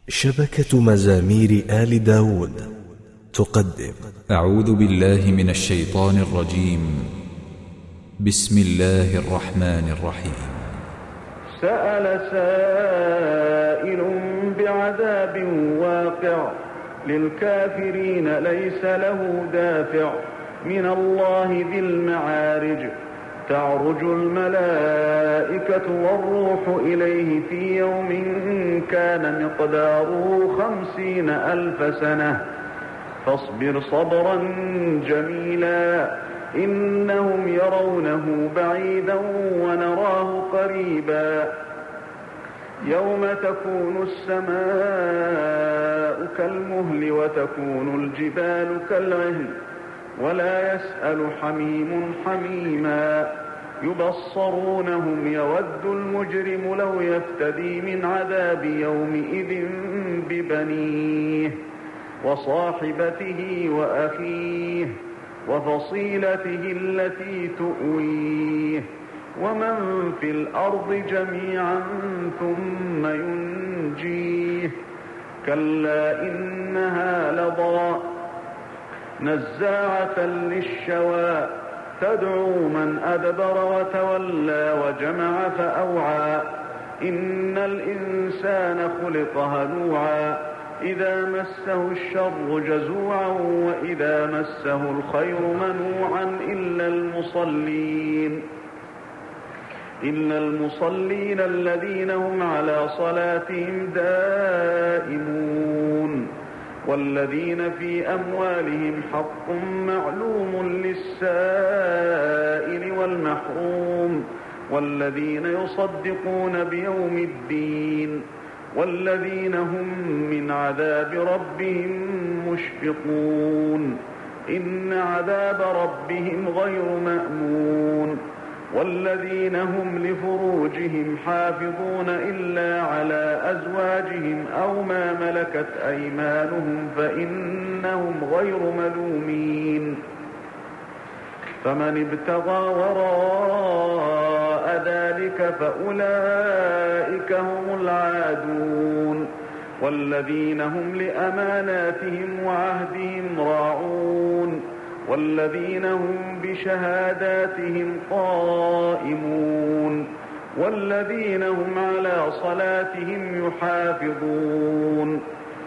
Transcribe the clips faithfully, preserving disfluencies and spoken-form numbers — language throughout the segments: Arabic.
شبكة مزامير آل داود تقدم. أعوذ بالله من الشيطان الرجيم. بسم الله الرحمن الرحيم. سأل سائل بعذاب واقع للكافرين ليس له دافع من الله ذي المعارج. تعرج الملائكة والروح إليه في يوم كان مقداره خمسين ألف سنة فاصبر صبرا جميلا إنهم يرونه بعيدا ونراه قريبا. يوم تكون السماء كالمهل وتكون الجبال كالعهن ولا يسأل حميم حميما. يبصرونهم يود المجرم لو يفتدي من عذاب يومئذ ببنيه وصاحبته وأخيه وفصيلته التي تؤويه ومن في الأرض جميعا ثم ينجيه. كلا إنها لظى نزاعة للشوى تدعو من أدبر وتولى وجمع فأوعى. إن الإنسان خلق هلوعا إذا مسه الشر جزوعا وإذا مسه الخير منوعا إلا المصلين إلا المصلين الذين هم على صلاتهم دائمون والذين في أموالهم حق معلوم للسائل والمحروم والذين يصدقون بيوم الدين والذين هم من عذاب ربهم مشفقون. إن عذاب ربهم غير مأمون. والذين هم لفروجهم حافظون إلا على أزواجهم أو ما ملكت أيمانهم فإنهم غير ملومين. فمن ابتغى وراء ذلك فأولئك هم العادون. والذين هم لأماناتهم وعهدهم راعون والذين هم بشهاداتهم قائمون والذين هم على صلاتهم يحافظون.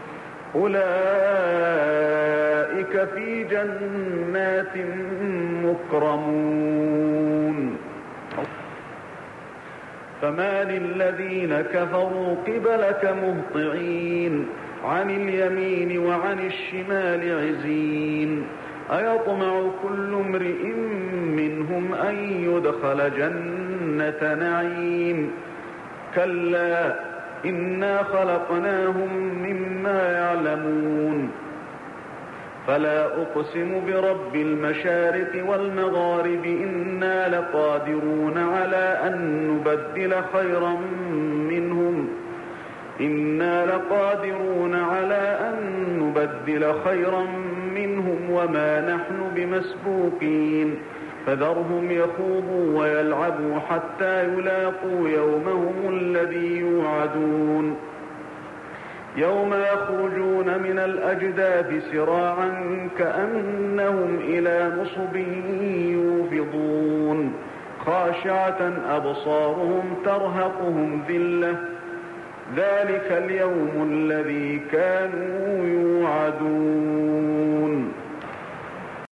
أولئك في جنات مكرمون. فما للذين كفروا قبلك مهطعين عن اليمين وعن الشمال عزين. أيطمع كل امرئ منهم أن يدخل جنة نعيم. كلا إنا خلقناهم مما يعلمون. فلا أقسم برب المشارق والمغارب إنا لقادرون على أن نبدل خيرا منهم إنا لقادرون على أن نبدل خيرا منهم وما نحن بمسبوقين. فذرهم يخوضوا ويلعبوا حتى يلاقوا يومهم الذي يوعدون. يوم يخرجون من الأجداث سراعا كأنهم إلى نصب يوفضون. خاشعة أبصارهم ترهقهم ذلة ذلك اليوم الذي كانوا